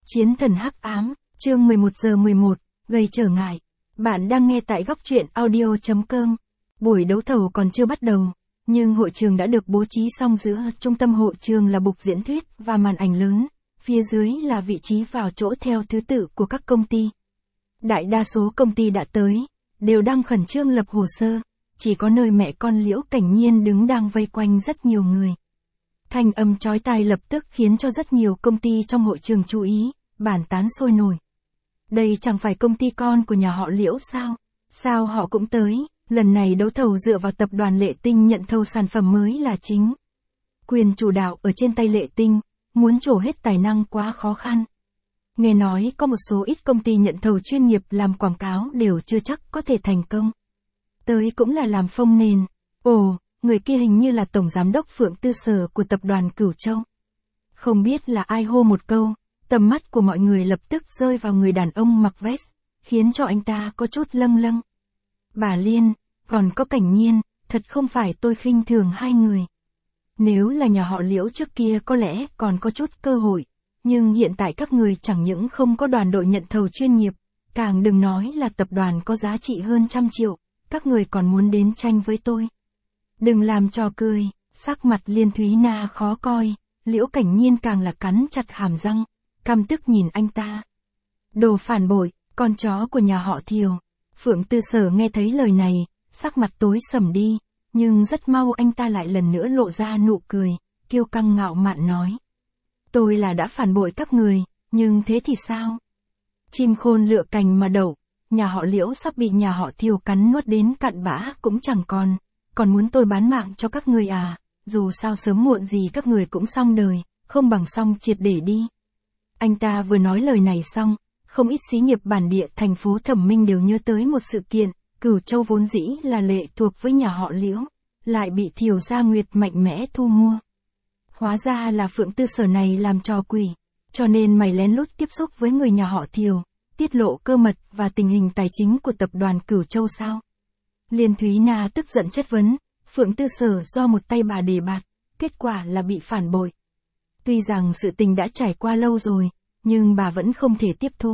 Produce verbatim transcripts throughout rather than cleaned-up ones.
Chiến thần hắc ám, chương mười một giờ mười một, gây trở ngại. Bạn đang nghe tại góc truyện audio chấm com. Buổi đấu thầu còn chưa bắt đầu, nhưng hội trường đã được bố trí xong, giữa trung tâm hội trường là bục diễn thuyết và màn ảnh lớn, phía dưới là vị trí vào chỗ theo thứ tự của các công ty. Đại đa số công ty đã tới, đều đang khẩn trương lập hồ sơ, chỉ có nơi mẹ con Liễu Cảnh Nhiên đứng đang vây quanh rất nhiều người. Thanh âm chói tai lập tức khiến cho rất nhiều công ty trong hội trường chú ý, bàn tán sôi nổi. Đây chẳng phải công ty con của nhà họ Liễu sao? Sao họ cũng tới? Lần này đấu thầu dựa vào tập đoàn Lệ Tinh nhận thầu sản phẩm mới là chính. Quyền chủ đạo ở trên tay Lệ Tinh, muốn trổ hết tài năng quá khó khăn. Nghe nói có một số ít công ty nhận thầu chuyên nghiệp làm quảng cáo đều chưa chắc có thể thành công. Tới cũng là làm phông nền. Ồ, người kia hình như là Tổng Giám đốc Phượng Tư Sở của tập đoàn Cửu Châu. Không biết là ai hô một câu, tầm mắt của mọi người lập tức rơi vào người đàn ông mặc vest, khiến cho anh ta có chút lâng lâng. Bà Liên, còn có Cảnh Nhiên, thật không phải tôi khinh thường hai người. Nếu là nhà họ Liễu trước kia có lẽ còn có chút cơ hội, nhưng hiện tại các người chẳng những không có đoàn đội nhận thầu chuyên nghiệp, càng đừng nói là tập đoàn có giá trị hơn trăm triệu, các người còn muốn đến tranh với tôi. Đừng làm trò cười, sắc mặt Liên Thúy Na khó coi, Liễu Cảnh Nhiên càng là cắn chặt hàm răng, căm tức nhìn anh ta. Đồ phản bội, con chó của nhà họ Thiều. Phượng Tư Sở nghe thấy lời này, sắc mặt tối sầm đi, nhưng rất mau anh ta lại lần nữa lộ ra nụ cười, kiêu căng ngạo mạn nói. Tôi là đã phản bội các người, nhưng thế thì sao? Chim khôn lựa cành mà đậu, nhà họ Liễu sắp bị nhà họ Thiều cắn nuốt đến cặn bã cũng chẳng còn, còn muốn tôi bán mạng cho các người à? Dù sao sớm muộn gì các người cũng xong đời, không bằng xong triệt để đi. Anh ta vừa nói lời này xong, không ít xí nghiệp bản địa thành phố Thẩm Minh đều nhớ tới một sự kiện, Cửu Châu vốn dĩ là lệ thuộc với nhà họ Liễu, lại bị Thiều Gia Nguyệt mạnh mẽ thu mua. Hóa ra là Phượng Tư Sở này làm trò quỷ, cho nên mày lén lút tiếp xúc với người nhà họ Thiều, tiết lộ cơ mật và tình hình tài chính của tập đoàn Cửu Châu sao? Liên Thúy Na tức giận chất vấn, Phượng Tư Sở do một tay bà đề bạt, kết quả là bị phản bội. Tuy rằng sự tình đã trải qua lâu rồi, nhưng bà vẫn không thể tiếp thu.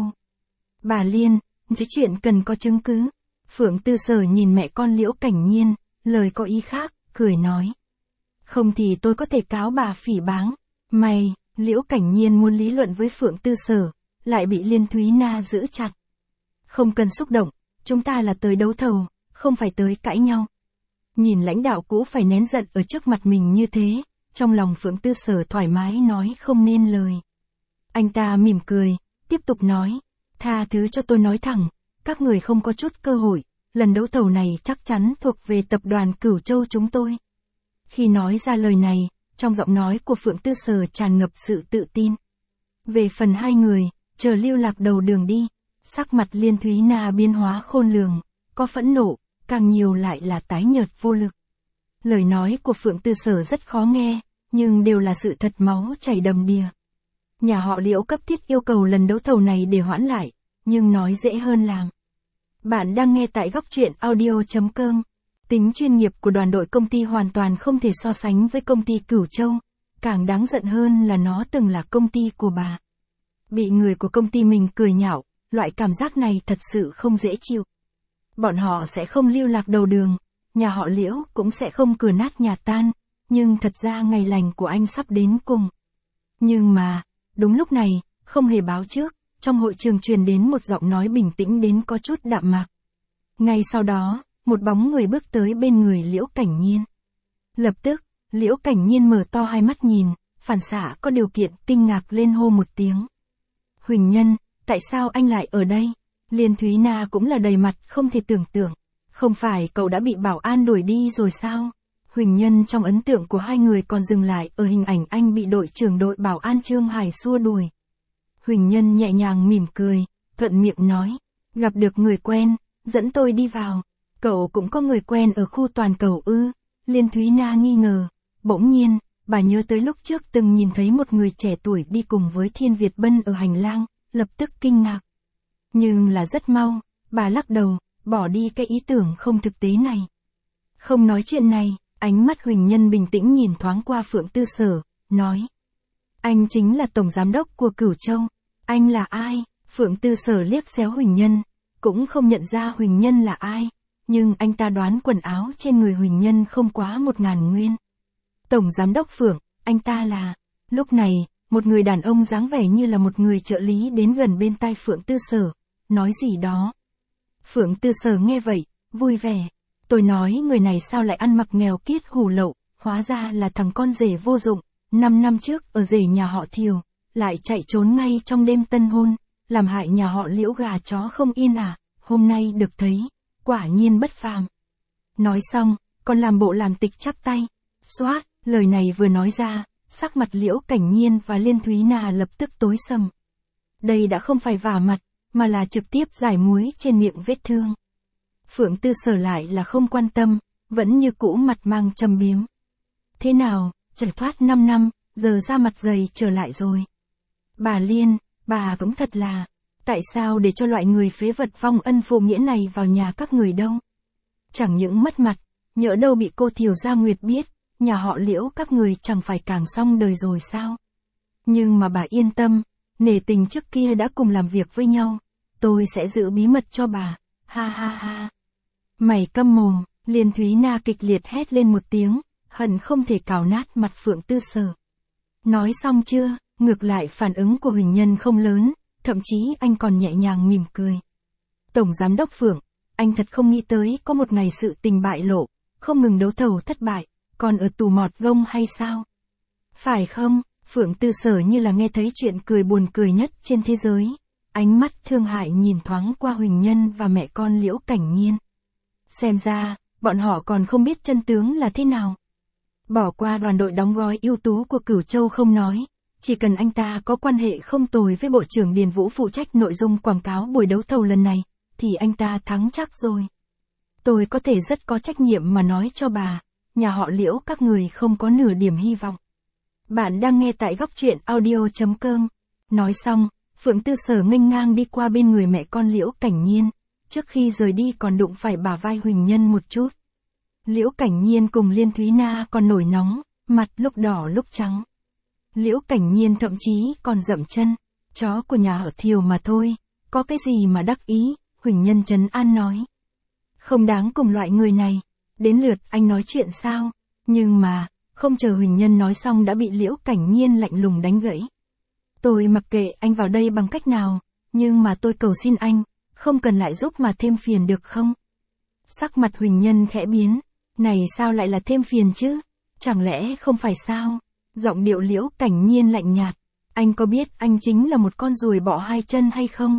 Bà Liên, chứ chuyện cần có chứng cứ. Phượng Tư Sở nhìn mẹ con Liễu Cảnh Nhiên, lời có ý khác, cười nói. Không thì tôi có thể cáo bà phỉ báng. Mày, Liễu Cảnh Nhiên muốn lý luận với Phượng Tư Sở, lại bị Liên Thúy Na giữ chặt. Không cần xúc động, chúng ta là tới đấu thầu, không phải tới cãi nhau. Nhìn lãnh đạo cũ phải nén giận ở trước mặt mình như thế, trong lòng Phượng Tư Sở thoải mái nói không nên lời. Anh ta mỉm cười, tiếp tục nói, tha thứ cho tôi nói thẳng, các người không có chút cơ hội, lần đấu thầu này chắc chắn thuộc về tập đoàn Cửu Châu chúng tôi. Khi nói ra lời này, trong giọng nói của Phượng Tư Sở tràn ngập sự tự tin. Về phần hai người, chờ lưu lạc đầu đường đi, sắc mặt Liên Thúy Na biến hóa khôn lường, có phẫn nộ, càng nhiều lại là tái nhợt vô lực. Lời nói của Phượng Tư Sở rất khó nghe, nhưng đều là sự thật, máu chảy đầm đìa. Nhà họ Liễu cấp thiết yêu cầu lần đấu thầu này để hoãn lại, nhưng nói dễ hơn làm. Bạn đang nghe tại góc truyện audio chấm com. Tính chuyên nghiệp của đoàn đội công ty hoàn toàn không thể so sánh với công ty Cửu Châu, càng đáng giận hơn là nó từng là công ty của bà. Bị người của công ty mình cười nhạo, loại cảm giác này thật sự không dễ chịu. Bọn họ sẽ không lưu lạc đầu đường, nhà họ Liễu cũng sẽ không cửa nát nhà tan, nhưng thật ra ngày lành của anh sắp đến cùng. Nhưng mà, đúng lúc này, không hề báo trước, trong hội trường truyền đến một giọng nói bình tĩnh đến có chút đạm mạc. Ngay sau đó, một bóng người bước tới bên người Liễu Cảnh Nhiên. Lập tức, Liễu Cảnh Nhiên mở to hai mắt nhìn, phản xạ có điều kiện kinh ngạc lên hô một tiếng. Huỳnh Nhân, tại sao anh lại ở đây? Liên Thúy Na cũng là đầy mặt không thể tưởng tượng. Không phải cậu đã bị bảo an đuổi đi rồi sao? Huỳnh Nhân trong ấn tượng của hai người còn dừng lại ở hình ảnh anh bị đội trưởng đội bảo an Trương Hải xua đuổi. Huỳnh Nhân nhẹ nhàng mỉm cười, thuận miệng nói, gặp được người quen, dẫn tôi đi vào. Cậu cũng có người quen ở khu toàn cầu ư? Liên Thúy Na nghi ngờ, bỗng nhiên, bà nhớ tới lúc trước từng nhìn thấy một người trẻ tuổi đi cùng với Thiên Việt Bân ở hành lang, lập tức kinh ngạc. Nhưng là rất mau, bà lắc đầu, bỏ đi cái ý tưởng không thực tế này. Không nói chuyện này, ánh mắt Huỳnh Nhân bình tĩnh nhìn thoáng qua Phượng Tư Sở, nói. Anh chính là Tổng Giám đốc của Cửu Châu. Anh là ai? Phượng Tư Sở liếc xéo Huỳnh Nhân, cũng không nhận ra Huỳnh Nhân là ai, nhưng anh ta đoán quần áo trên người Huỳnh Nhân không quá một ngàn nguyên. Tổng giám đốc Phượng, anh ta là... Lúc này, một người đàn ông dáng vẻ như là một người trợ lý đến gần bên tai Phượng Tư Sở, nói gì đó. Phượng Tư Sở nghe vậy, vui vẻ. Tôi nói người này sao lại ăn mặc nghèo kiết hủ lậu, hóa ra là thằng con rể vô dụng, năm năm trước ở rể nhà họ Thiều, lại chạy trốn ngay trong đêm tân hôn, làm hại nhà họ Liễu gà chó không yên à, hôm nay được thấy, quả nhiên bất phàm. Nói xong, còn làm bộ làm tịch chắp tay. Xoát, lời này vừa nói ra, sắc mặt Liễu Cảnh Nhiên và Liên Thúy Na lập tức tối sầm. Đây đã không phải vả mặt, mà là trực tiếp giải muối trên miệng vết thương. Phượng Tư Sở lại là không quan tâm, vẫn như cũ mặt mang châm biếm. Thế nào, trải thoát năm năm, giờ ra mặt dày trở lại rồi. Bà Liên, bà cũng thật là, tại sao để cho loại người phế vật vong ân phụ nghĩa này vào nhà các người đâu? Chẳng những mất mặt, nhỡ đâu bị cô Thiều Gia Nguyệt biết, nhà họ Liễu các người chẳng phải càng xong đời rồi sao? Nhưng mà bà yên tâm, nể tình trước kia đã cùng làm việc với nhau, tôi sẽ giữ bí mật cho bà, ha ha ha. Mày câm mồm, Liên Thúy Na kịch liệt hét lên một tiếng, hận không thể cào nát mặt Phượng Tư Sở. Nói xong chưa, ngược lại phản ứng của Huỳnh Nhân không lớn, thậm chí anh còn nhẹ nhàng mỉm cười. Tổng giám đốc Phượng, anh thật không nghĩ tới có một ngày sự tình bại lộ, không ngừng đấu thầu thất bại, còn ở tù mọt gông hay sao? Phải không? Phượng Tư Sở như là nghe thấy chuyện cười buồn cười nhất trên thế giới. Ánh mắt thương hại nhìn thoáng qua Huỳnh Nhân và mẹ con Liễu Cảnh Nhiên. Xem ra, bọn họ còn không biết chân tướng là thế nào. Bỏ qua đoàn đội đóng gói ưu tú của Cửu Châu không nói, chỉ cần anh ta có quan hệ không tồi với Bộ trưởng Điền Vũ phụ trách nội dung quảng cáo buổi đấu thầu lần này, thì anh ta thắng chắc rồi. Tôi có thể rất có trách nhiệm mà nói cho bà, nhà họ Liễu các người không có nửa điểm hy vọng. Bạn đang nghe tại góc truyện audio chấm com. Nói xong, Phượng Tư Sở nghênh ngang đi qua bên người mẹ con Liễu Cảnh Nhiên, trước khi rời đi còn đụng phải bả vai Huỳnh Nhân một chút. Liễu Cảnh Nhiên cùng Liên Thúy Na còn nổi nóng, mặt lúc đỏ lúc trắng. Liễu Cảnh Nhiên thậm chí còn dậm chân, chó của nhà họ Thiều mà thôi, có cái gì mà đắc ý, Huỳnh Nhân trấn an nói. Không đáng cùng loại người này, đến lượt anh nói chuyện sao, nhưng mà, không chờ Huỳnh Nhân nói xong đã bị Liễu Cảnh Nhiên lạnh lùng đánh gãy. Tôi mặc kệ anh vào đây bằng cách nào, nhưng mà tôi cầu xin anh, không cần lại giúp mà thêm phiền được không? Sắc mặt Huỳnh Nhân khẽ biến, này sao lại là thêm phiền chứ? Chẳng lẽ không phải sao? Giọng điệu Liễu Cảnh Nhiên lạnh nhạt, anh có biết anh chính là một con ruồi bọ hai chân hay không?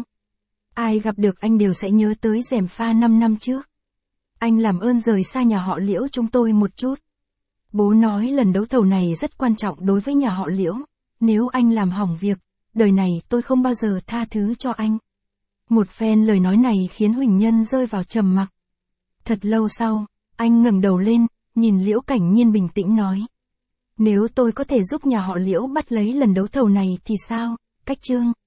Ai gặp được anh đều sẽ nhớ tới gièm pha năm năm trước. Anh làm ơn rời xa nhà họ Liễu chúng tôi một chút. Bố nói lần đấu thầu này rất quan trọng đối với nhà họ Liễu, nếu anh làm hỏng việc, đời này tôi không bao giờ tha thứ cho anh. Một phen lời nói này khiến Huỳnh Nhân rơi vào trầm mặc. Thật lâu sau, anh ngẩng đầu lên, nhìn Liễu Cảnh Nhiên bình tĩnh nói. Nếu tôi có thể giúp nhà họ Liễu bắt lấy lần đấu thầu này thì sao, Cách Trương?